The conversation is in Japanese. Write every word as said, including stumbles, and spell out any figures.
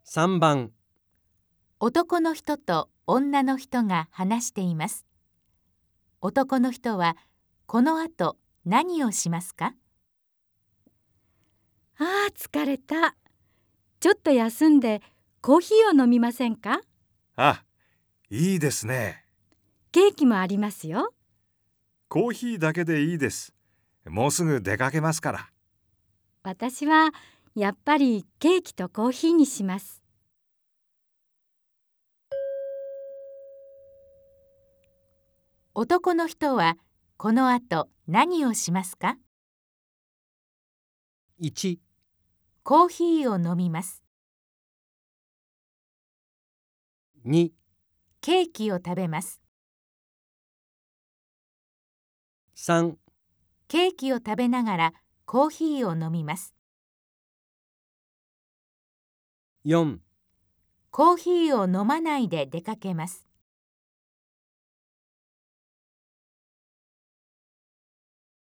さんばん、 男の人と女の人が話しています。男の人はこの後何をしますか？ ああ、疲れた。ちょっと休んでコーヒーを飲みませんか？ あ、いいですね。 ケーキもありますよ。 コーヒーだけでいいです。もうすぐ出かけますから。 私はやっぱりケーキとコーヒーにします。 男の人はこの後何をしますか？ いち、 コーヒーを飲みます。 に、 ケーキを食べます。 さん、 ケーキを食べながらコーヒーを飲みます。 よん、 コーヒーを飲まないで出かけます。